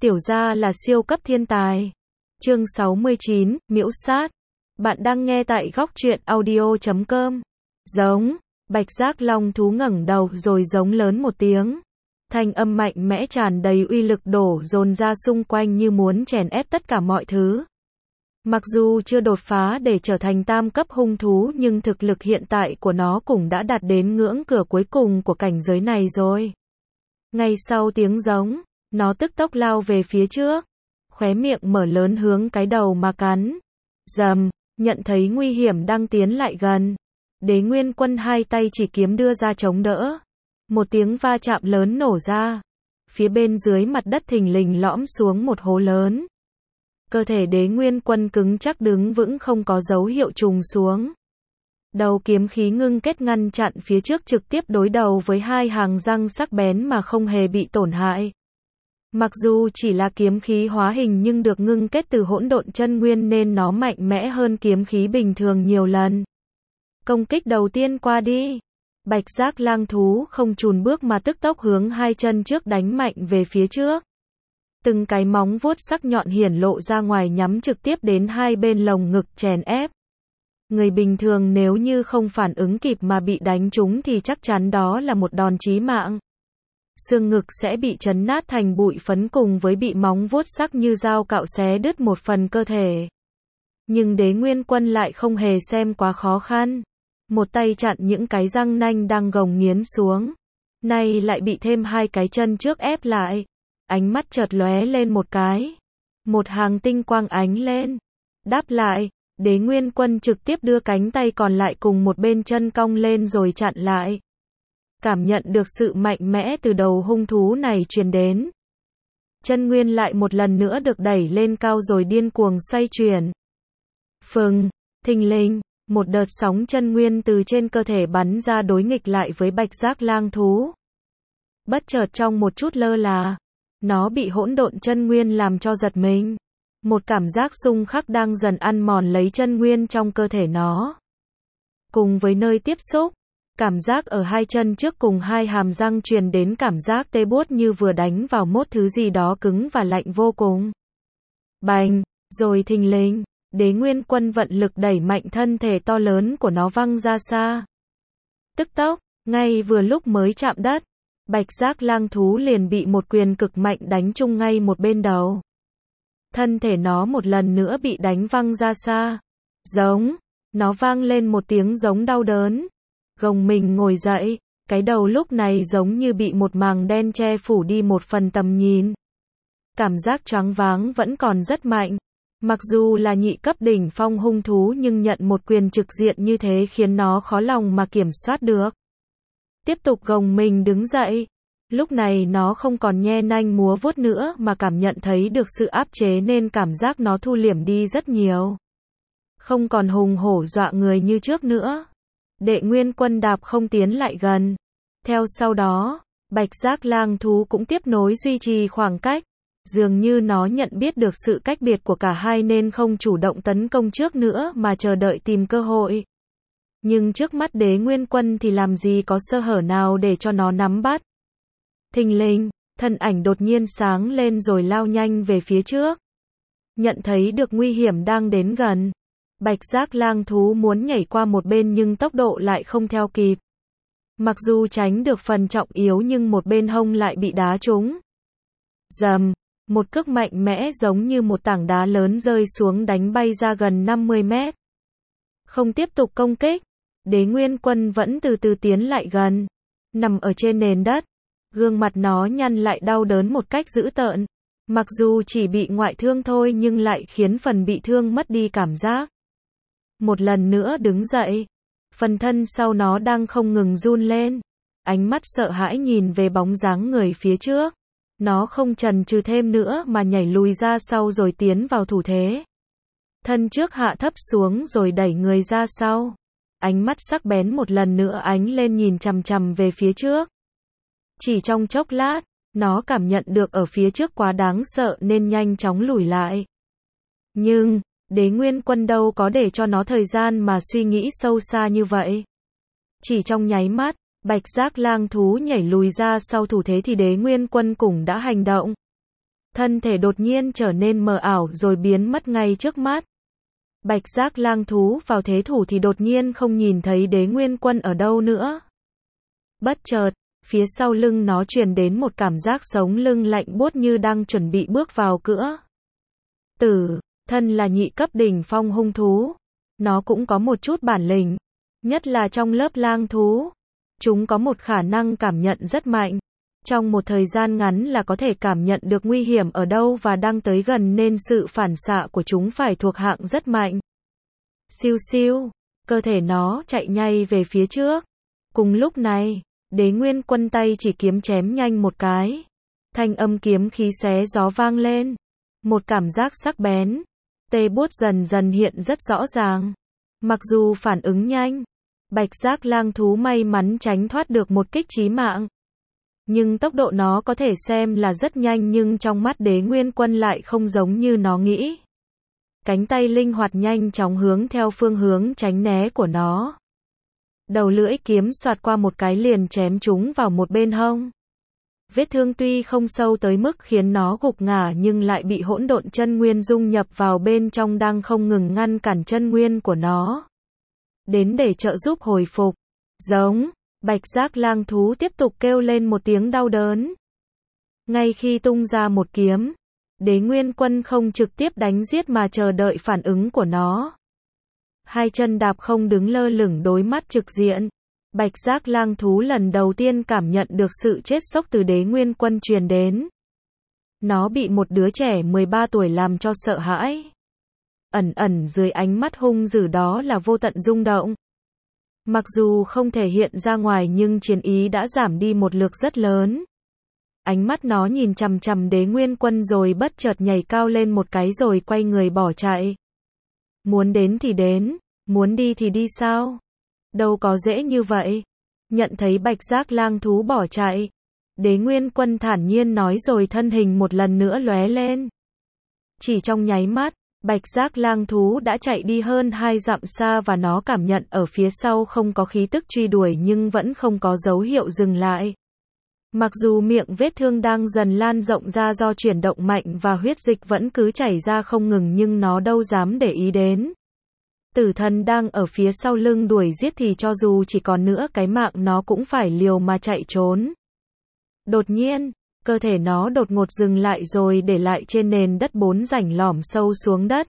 Tiểu gia là siêu cấp thiên tài. Chương 69, Miễu sát. Bạn đang nghe tại góc truyện audio.com. Giống. Bạch giác long thú ngẩng đầu rồi giống lớn một tiếng. Thanh âm mạnh mẽ tràn đầy uy lực đổ dồn ra xung quanh như muốn chèn ép tất cả mọi thứ. Mặc dù chưa đột phá để trở thành tam cấp hung thú nhưng thực lực hiện tại của nó cũng đã đạt đến ngưỡng cửa cuối cùng của cảnh giới này rồi. Ngay sau tiếng giống, nó tức tốc lao về phía trước, khóe miệng mở lớn hướng cái đầu mà cắn. Rầm, nhận thấy nguy hiểm đang tiến lại gần. Đế Nguyên Quân hai tay chỉ kiếm đưa ra chống đỡ. Một tiếng va chạm lớn nổ ra. Phía bên dưới mặt đất thình lình lõm xuống một hố lớn. Cơ thể Đế Nguyên Quân cứng chắc đứng vững không có dấu hiệu trùng xuống. Đầu kiếm khí ngưng kết ngăn chặn phía trước trực tiếp đối đầu với hai hàng răng sắc bén mà không hề bị tổn hại. Mặc dù chỉ là kiếm khí hóa hình nhưng được ngưng kết từ hỗn độn chân nguyên nên nó mạnh mẽ hơn kiếm khí bình thường nhiều lần. Công kích đầu tiên qua đi. Bạch giác lang thú không chùn bước mà tức tốc hướng hai chân trước đánh mạnh về phía trước. Từng cái móng vuốt sắc nhọn hiển lộ ra ngoài nhắm trực tiếp đến hai bên lồng ngực chèn ép. Người bình thường nếu như không phản ứng kịp mà bị đánh trúng thì chắc chắn đó là một đòn chí mạng. Xương ngực sẽ bị chấn nát thành bụi phấn cùng với bị móng vuốt sắc như dao cạo xé đứt một phần cơ thể. Nhưng Đế Nguyên Quân lại không hề xem quá khó khăn. Một tay chặn những cái răng nanh đang gồng nghiến xuống. Nay lại bị thêm hai cái chân trước ép lại. Ánh mắt chợt lóe lên một cái. Một hàng tinh quang ánh lên. Đáp lại, Đế Nguyên Quân trực tiếp đưa cánh tay còn lại cùng một bên chân cong lên rồi chặn lại. Cảm nhận được sự mạnh mẽ từ đầu hung thú này truyền đến. Chân nguyên lại một lần nữa được đẩy lên cao rồi điên cuồng xoay chuyển. Phừng, thình lình, một đợt sóng chân nguyên từ trên cơ thể bắn ra đối nghịch lại với bạch giác lang thú. Bất chợt trong một chút lơ là, nó bị hỗn độn chân nguyên làm cho giật mình. Một cảm giác xung khắc đang dần ăn mòn lấy chân nguyên trong cơ thể nó. Cùng với nơi tiếp xúc, cảm giác ở hai chân trước cùng hai hàm răng truyền đến cảm giác tê buốt như vừa đánh vào mốt thứ gì đó cứng và lạnh vô cùng. Bành, rồi thình lình, Đế Nguyên Quân vận lực đẩy mạnh thân thể to lớn của nó văng ra xa. Tức tốc, ngay vừa lúc mới chạm đất, bạch giác lang thú liền bị một quyền cực mạnh đánh trúng ngay một bên đầu. Thân thể nó một lần nữa bị đánh văng ra xa. Giống, nó vang lên một tiếng giống đau đớn. Gồng mình ngồi dậy, cái đầu lúc này giống như bị một màng đen che phủ đi một phần tầm nhìn. Cảm giác choáng váng vẫn còn rất mạnh. Mặc dù là nhị cấp đỉnh phong hung thú nhưng nhận một quyền trực diện như thế khiến nó khó lòng mà kiểm soát được. Tiếp tục gồng mình đứng dậy. Lúc này nó không còn nhe nanh múa vuốt nữa mà cảm nhận thấy được sự áp chế nên cảm giác nó thu liễm đi rất nhiều. Không còn hùng hổ dọa người như trước nữa. Đệ Nguyên Quân đạp không tiến lại gần. Theo sau đó, bạch giác lang thú cũng tiếp nối duy trì khoảng cách. Dường như nó nhận biết được sự cách biệt của cả hai nên không chủ động tấn công trước nữa mà chờ đợi tìm cơ hội. Nhưng trước mắt Đế Nguyên Quân thì làm gì có sơ hở nào để cho nó nắm bắt. Thình lình, thân ảnh đột nhiên sáng lên rồi lao nhanh về phía trước. Nhận thấy được nguy hiểm đang đến gần. Bạch giác lang thú muốn nhảy qua một bên nhưng tốc độ lại không theo kịp. Mặc dù tránh được phần trọng yếu nhưng một bên hông lại bị đá trúng. Rầm, một cước mạnh mẽ giống như một tảng đá lớn rơi xuống đánh bay ra gần 50 mét. Không tiếp tục công kích, Đế Nguyên Quân vẫn từ từ tiến lại gần. Nằm ở trên nền đất, gương mặt nó nhăn lại đau đớn một cách dữ tợn. Mặc dù chỉ bị ngoại thương thôi nhưng lại khiến phần bị thương mất đi cảm giác. Một lần nữa đứng dậy, phần thân sau nó đang không ngừng run lên. Ánh mắt sợ hãi nhìn về bóng dáng người phía trước. Nó không chần chừ thêm nữa mà nhảy lùi ra sau rồi tiến vào thủ thế. Thân trước hạ thấp xuống rồi đẩy người ra sau. Ánh mắt sắc bén một lần nữa ánh lên nhìn chằm chằm về phía trước. Chỉ trong chốc lát, nó cảm nhận được ở phía trước quá đáng sợ nên nhanh chóng lùi lại. Nhưng, Đế Nguyên Quân đâu có để cho nó thời gian mà suy nghĩ sâu xa như vậy. Chỉ trong nháy mắt, bạch giác lang thú nhảy lùi ra sau thủ thế thì Đế Nguyên Quân cũng đã hành động. thân thể đột nhiên trở nên mờ ảo rồi biến mất ngay trước mắt. Bạch giác lang thú vào thế thủ thì đột nhiên không nhìn thấy Đế Nguyên Quân ở đâu nữa. Bất chợt, phía sau lưng nó truyền đến một cảm giác sống lưng lạnh buốt như đang chuẩn bị bước vào cửa. Tử thân là nhị cấp đỉnh phong hung thú. Nó cũng có một chút bản lĩnh, nhất là trong lớp lang thú. Chúng có một khả năng cảm nhận rất mạnh. Trong một thời gian ngắn là có thể cảm nhận được nguy hiểm ở đâu và đang tới gần nên sự phản xạ của chúng phải thuộc hạng rất mạnh. Siêu siêu, cơ thể nó chạy nhanh về phía trước. Cùng lúc này, Đế Nguyên Quân tay chỉ kiếm chém nhanh một cái. Thanh âm kiếm khí xé gió vang lên. Một cảm giác sắc bén, tê buốt dần dần hiện rất rõ ràng. Mặc dù phản ứng nhanh, bạch giác lang thú may mắn tránh thoát được một kích chí mạng. Nhưng tốc độ nó có thể xem là rất nhanh nhưng trong mắt Đế Nguyên Quân lại không giống như nó nghĩ. Cánh tay linh hoạt nhanh chóng hướng theo phương hướng tránh né của nó. Đầu lưỡi kiếm xoạt qua một cái liền chém chúng vào một bên hông. Vết thương tuy không sâu tới mức khiến nó gục ngã nhưng lại bị hỗn độn chân nguyên dung nhập vào bên trong đang không ngừng ngăn cản chân nguyên của nó. Đến để trợ giúp hồi phục. Giống, bạch giác lang thú tiếp tục kêu lên một tiếng đau đớn. Ngay khi tung ra một kiếm, Đế Nguyên Quân không trực tiếp đánh giết mà chờ đợi phản ứng của nó. Hai chân đạp không đứng lơ lửng đối mắt trực diện. Bạch giác lang thú lần đầu tiên cảm nhận được sự chết sốc từ Đế Nguyên Quân truyền đến. Nó bị một đứa trẻ 13 tuổi làm cho sợ hãi. Ẩn ẩn dưới ánh mắt hung dữ đó là vô tận rung động. Mặc dù không thể hiện ra ngoài nhưng chiến ý đã giảm đi một lượt rất lớn. Ánh mắt nó nhìn chằm chằm Đế Nguyên Quân rồi bất chợt nhảy cao lên một cái rồi quay người bỏ chạy. Muốn đến thì đến, muốn đi thì đi sao? Đâu có dễ như vậy. Nhận thấy bạch giác lang thú bỏ chạy, Đế Nguyên Quân thản nhiên nói rồi thân hình một lần nữa lóe lên. Chỉ trong nháy mắt, bạch giác lang thú đã chạy đi hơn 2 dặm xa và nó cảm nhận ở phía sau không có khí tức truy đuổi nhưng vẫn không có dấu hiệu dừng lại. Mặc dù miệng vết thương đang dần lan rộng ra do chuyển động mạnh và huyết dịch vẫn cứ chảy ra không ngừng nhưng nó đâu dám để ý đến. Tử thần đang ở phía sau lưng đuổi giết thì cho dù chỉ còn nữa cái mạng nó cũng phải liều mà chạy trốn. Đột nhiên, cơ thể nó đột ngột dừng lại rồi để lại trên nền đất 4 rãnh lõm sâu xuống đất.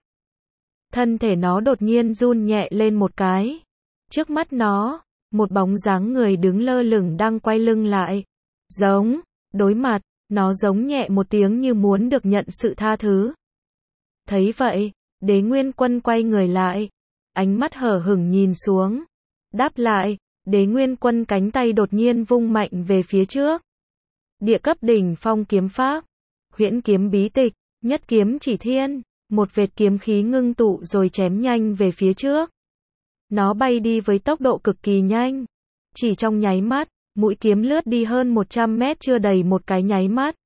Thân thể nó đột nhiên run nhẹ lên một cái. Trước mắt nó, một bóng dáng người đứng lơ lửng đang quay lưng lại. Giống, đối mặt, nó giống nhẹ một tiếng như muốn được nhận sự tha thứ. Thấy vậy, Đế Nguyên Quân quay người lại. Ánh mắt hở hửng nhìn xuống. Đáp lại, Đế Nguyên Quân cánh tay đột nhiên vung mạnh về phía trước. Địa cấp đỉnh phong kiếm pháp, huyễn kiếm bí tịch, nhất kiếm chỉ thiên, một vệt kiếm khí ngưng tụ rồi chém nhanh về phía trước. Nó bay đi với tốc độ cực kỳ nhanh. Chỉ trong nháy mắt, mũi kiếm lướt đi hơn 100 mét chưa đầy một cái nháy mắt.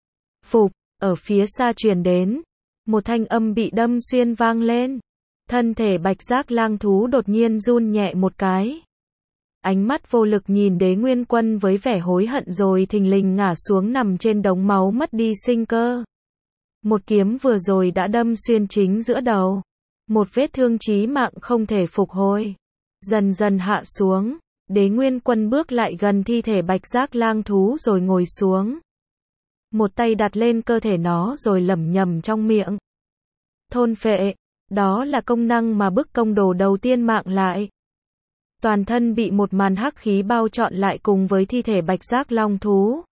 Phụp, ở phía xa truyền đến. Một thanh âm bị đâm xuyên vang lên. Thân thể bạch giác lang thú đột nhiên run nhẹ một cái. Ánh mắt vô lực nhìn Đế Nguyên Quân với vẻ hối hận rồi thình lình ngã xuống nằm trên đống máu mất đi sinh cơ. Một kiếm vừa rồi đã đâm xuyên chính giữa đầu. Một vết thương chí mạng không thể phục hồi. Dần dần hạ xuống, Đế Nguyên Quân bước lại gần thi thể bạch giác lang thú rồi ngồi xuống. Một tay đặt lên cơ thể nó rồi lẩm nhẩm trong miệng. Thôn phệ. Đó là công năng mà bức công đồ đầu tiên mạng lại. Toàn thân bị một màn hắc khí bao trọn lại cùng với thi thể bạch giác long thú.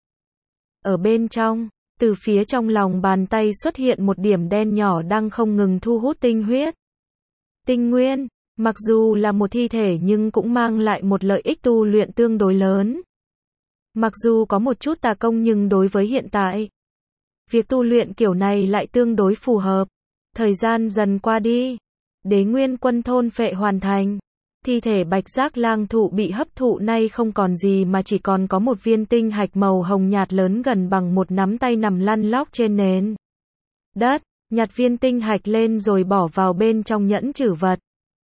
Ở bên trong, từ phía trong lòng bàn tay xuất hiện một điểm đen nhỏ đang không ngừng thu hút tinh huyết. Tinh nguyên, mặc dù là một thi thể nhưng cũng mang lại một lợi ích tu luyện tương đối lớn. Mặc dù có một chút tà công nhưng đối với hiện tại, việc tu luyện kiểu này lại tương đối phù hợp. Thời gian dần qua đi, Đế Nguyên Quân thôn phệ hoàn thành. Thi thể bạch giác lang thụ bị hấp thụ nay không còn gì mà chỉ còn có một viên tinh hạch màu hồng nhạt lớn gần bằng một nắm tay nằm lăn lóc trên nền đất. Nhặt viên tinh hạch lên rồi bỏ vào bên trong nhẫn trữ vật.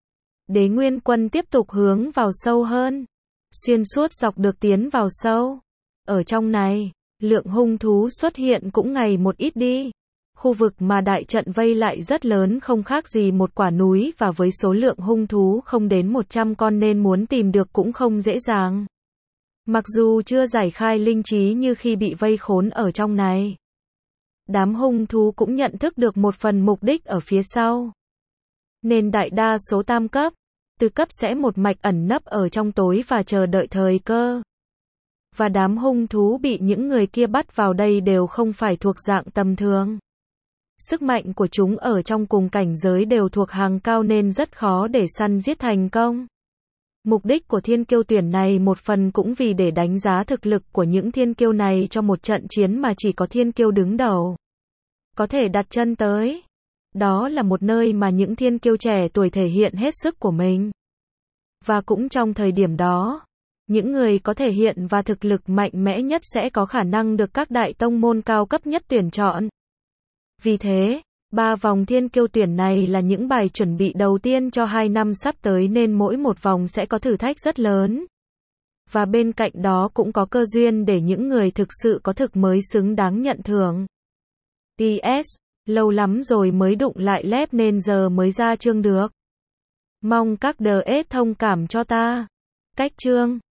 Đế Nguyên Quân tiếp tục hướng vào sâu hơn. Xuyên suốt dọc được tiến vào sâu. Ở trong này, lượng hung thú xuất hiện cũng ngày một ít đi. Khu vực mà đại trận vây lại rất lớn, không khác gì một quả núi, và với số lượng hung thú không đến 100 con nên muốn tìm được cũng không dễ dàng. Mặc dù chưa giải khai linh trí như khi bị vây khốn ở trong này, đám hung thú cũng nhận thức được một phần mục đích ở phía sau. Nên đại đa số tam cấp, tứ cấp sẽ một mạch ẩn nấp ở trong tối và chờ đợi thời cơ. Và đám hung thú bị những người kia bắt vào đây đều không phải thuộc dạng tầm thường. Sức mạnh của chúng ở trong cùng cảnh giới đều thuộc hàng cao nên rất khó để săn giết thành công. Mục đích của thiên kiêu tuyển này một phần cũng vì để đánh giá thực lực của những thiên kiêu này cho một trận chiến mà chỉ có thiên kiêu đứng đầu có thể đặt chân tới. Đó là một nơi mà những thiên kiêu trẻ tuổi thể hiện hết sức của mình. Và cũng trong thời điểm đó, những người có thể hiện và thực lực mạnh mẽ nhất sẽ có khả năng được các đại tông môn cao cấp nhất tuyển chọn. Vì thế, 3 vòng thiên kiêu tuyển này là những bài chuẩn bị đầu tiên cho 2 năm sắp tới nên mỗi một vòng sẽ có thử thách rất lớn. Và bên cạnh đó cũng có cơ duyên để những người thực sự có thực mới xứng đáng nhận thưởng. PS, lâu lắm rồi mới đụng lại lép nên giờ mới ra chương được. Mong các DS thông cảm cho ta. Cách chương